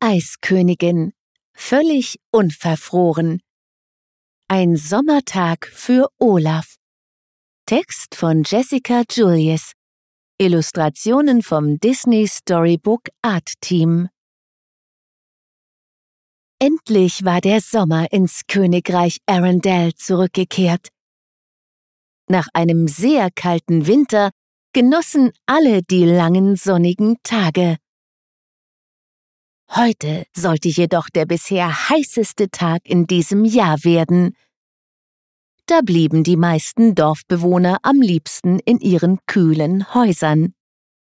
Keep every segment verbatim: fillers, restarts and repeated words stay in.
Eiskönigin, völlig unverfroren. Ein Sommertag für Olaf. Text von Jessica Julius. Illustrationen vom Disney Storybook Art Team. Endlich war der Sommer ins Königreich Arendelle zurückgekehrt. Nach einem sehr kalten Winter genossen alle die langen sonnigen Tage. Heute sollte jedoch der bisher heißeste Tag in diesem Jahr werden. Da blieben die meisten Dorfbewohner am liebsten in ihren kühlen Häusern.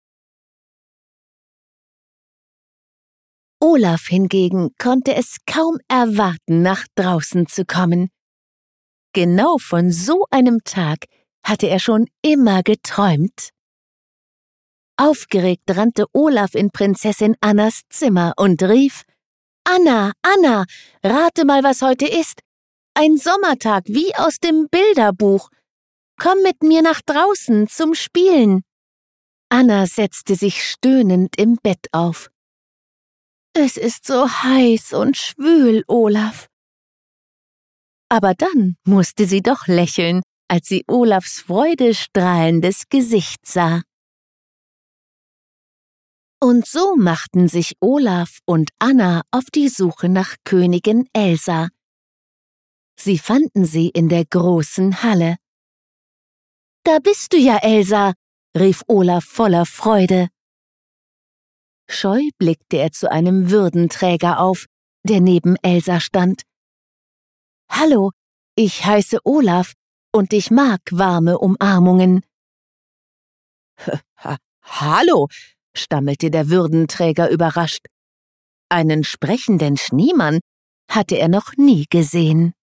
Olaf hingegen konnte es kaum erwarten, nach draußen zu kommen. Genau von so einem Tag hatte er schon immer geträumt. Aufgeregt rannte Olaf in Prinzessin Annas Zimmer und rief: »Anna, Anna, rate mal, was heute ist. Ein Sommertag wie aus dem Bilderbuch. Komm mit mir nach draußen zum Spielen.« Anna setzte sich stöhnend im Bett auf. »Es ist so heiß und schwül, Olaf.« Aber dann musste sie doch lächeln, als sie Olafs freudestrahlendes Gesicht sah. Und so machten sich Olaf und Anna auf die Suche nach Königin Elsa. Sie fanden sie in der großen Halle. »Da bist du ja, Elsa«, rief Olaf voller Freude. Scheu blickte er zu einem Würdenträger auf, der neben Elsa stand. »Hallo, ich heiße Olaf und ich mag warme Umarmungen.« Ha, »Hallo«, stammelte der Würdenträger überrascht. Einen sprechenden Schneemann hatte er noch nie gesehen.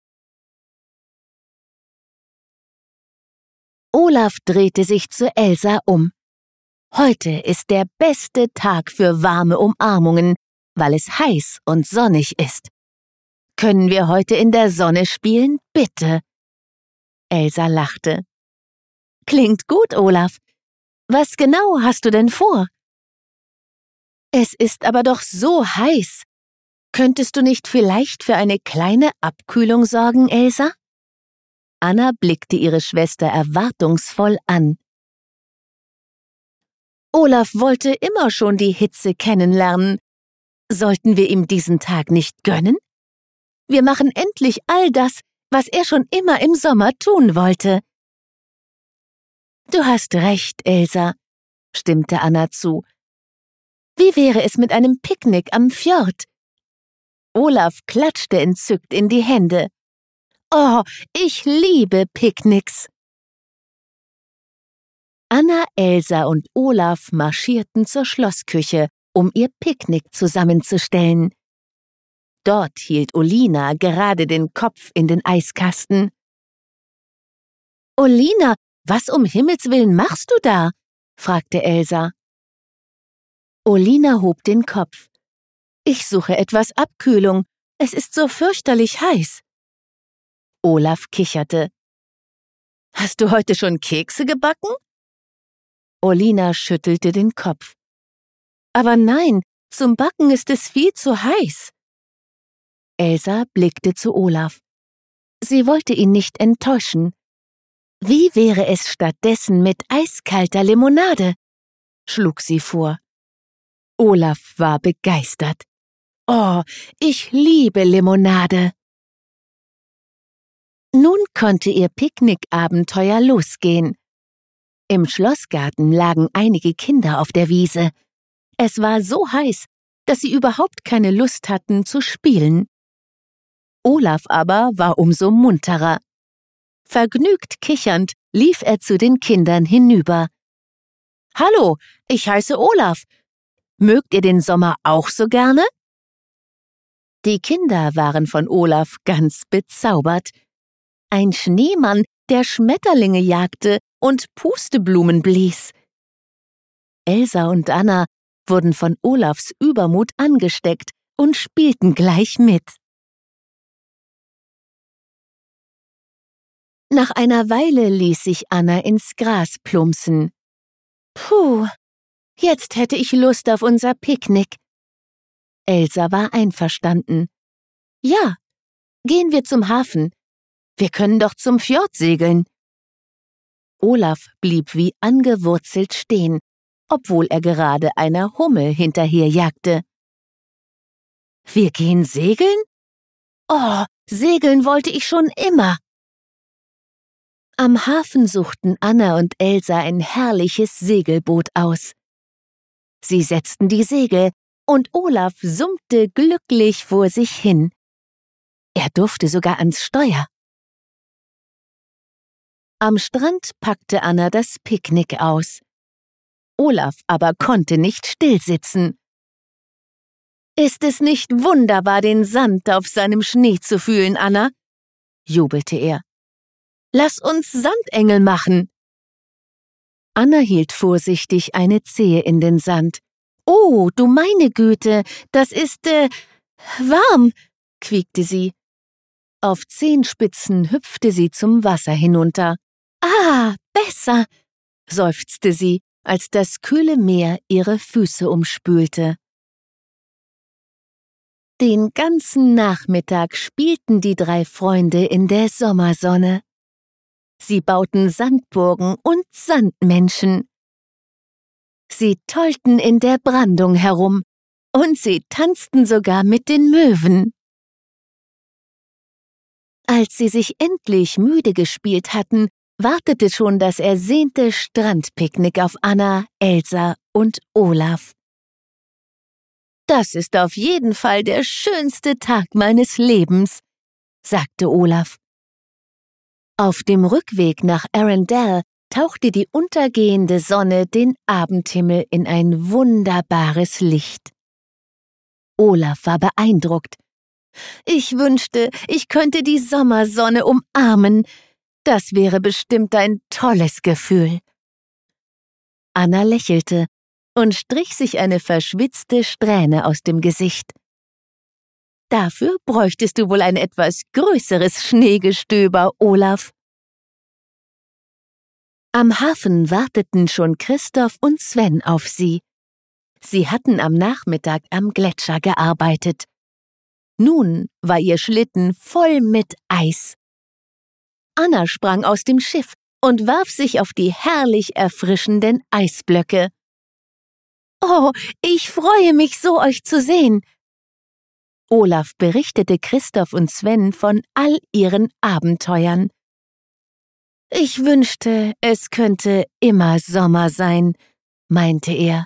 Olaf drehte sich zu Elsa um. Heute ist der beste Tag für warme Umarmungen, weil es heiß und sonnig ist. Können wir heute in der Sonne spielen, bitte? Elsa lachte. Klingt gut, Olaf. Was genau hast du denn vor? Es ist aber doch so heiß. Könntest du nicht vielleicht für eine kleine Abkühlung sorgen, Elsa? Anna blickte ihre Schwester erwartungsvoll an. Olaf wollte immer schon die Hitze kennenlernen. Sollten wir ihm diesen Tag nicht gönnen? Wir machen endlich all das, was er schon immer im Sommer tun wollte. Du hast recht, Elsa, stimmte Anna zu. Wie wäre es mit einem Picknick am Fjord? Olaf klatschte entzückt in die Hände. Oh, ich liebe Picknicks. Anna, Elsa und Olaf marschierten zur Schlossküche, um ihr Picknick zusammenzustellen. Dort hielt Olina gerade den Kopf in den Eiskasten. »Olina, was um Himmels willen machst du da?« fragte Elsa. Olina hob den Kopf. »Ich suche etwas Abkühlung. Es ist so fürchterlich heiß.« Olaf kicherte. »Hast du heute schon Kekse gebacken?« Olina schüttelte den Kopf. »Aber nein, zum Backen ist es viel zu heiß.« Elsa blickte zu Olaf. Sie wollte ihn nicht enttäuschen. Wie wäre es stattdessen mit eiskalter Limonade? Schlug sie vor. Olaf war begeistert. »Oh, ich liebe Limonade!« Nun konnte ihr Picknickabenteuer losgehen. Im Schlossgarten lagen einige Kinder auf der Wiese. Es war so heiß, dass sie überhaupt keine Lust hatten zu spielen. Olaf aber war umso munterer. Vergnügt kichernd lief er zu den Kindern hinüber. »Hallo, ich heiße Olaf. Mögt ihr den Sommer auch so gerne?« Die Kinder waren von Olaf ganz bezaubert. Ein Schneemann, der Schmetterlinge jagte und Pusteblumen blies. Elsa und Anna wurden von Olafs Übermut angesteckt und spielten gleich mit. Nach einer Weile ließ sich Anna ins Gras plumpsen. »Puh, jetzt hätte ich Lust auf unser Picknick.« Elsa war einverstanden. »Ja, gehen wir zum Hafen. Wir können doch zum Fjord segeln.« Olaf blieb wie angewurzelt stehen, obwohl er gerade einer Hummel hinterherjagte. »Wir gehen segeln? Oh, segeln wollte ich schon immer!« Am Hafen suchten Anna und Elsa ein herrliches Segelboot aus. Sie setzten die Segel, und Olaf summte glücklich vor sich hin. Er durfte sogar ans Steuer. Am Strand packte Anna das Picknick aus. Olaf aber konnte nicht stillsitzen. »Ist es nicht wunderbar, den Sand auf seinem Schnee zu fühlen, Anna?« jubelte er. »Lass uns Sandengel machen!« Anna hielt vorsichtig eine Zehe in den Sand. »Oh, du meine Güte, das ist, äh, warm«, quiekte sie. Auf Zehenspitzen hüpfte sie zum Wasser hinunter. »Ah, besser«, seufzte sie, als das kühle Meer ihre Füße umspülte. Den ganzen Nachmittag spielten die drei Freunde in der Sommersonne. Sie bauten Sandburgen und Sandmenschen. Sie tollten in der Brandung herum und sie tanzten sogar mit den Möwen. Als sie sich endlich müde gespielt hatten, wartete schon das ersehnte Strandpicknick auf Anna, Elsa und Olaf. »Das ist auf jeden Fall der schönste Tag meines Lebens«, sagte Olaf. Auf dem Rückweg nach Arendelle tauchte die untergehende Sonne den Abendhimmel in ein wunderbares Licht. Olaf war beeindruckt. »Ich wünschte, ich könnte die Sommersonne umarmen. Das wäre bestimmt ein tolles Gefühl.« Anna lächelte und strich sich eine verschwitzte Strähne aus dem Gesicht. »Dafür bräuchtest du wohl ein etwas größeres Schneegestöber, Olaf.« Am Hafen warteten schon Christoph und Sven auf sie. Sie hatten am Nachmittag am Gletscher gearbeitet. Nun war ihr Schlitten voll mit Eis. Anna sprang aus dem Schiff und warf sich auf die herrlich erfrischenden Eisblöcke. »Oh, ich freue mich so, euch zu sehen!« Olaf berichtete Christoph und Sven von all ihren Abenteuern. »Ich wünschte, es könnte immer Sommer sein«, meinte er.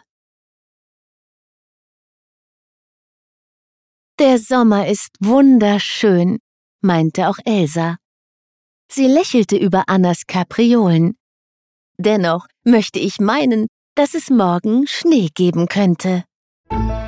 »Der Sommer ist wunderschön«, meinte auch Elsa. Sie lächelte über Annas Kapriolen. »Dennoch möchte ich meinen, dass es morgen Schnee geben könnte.«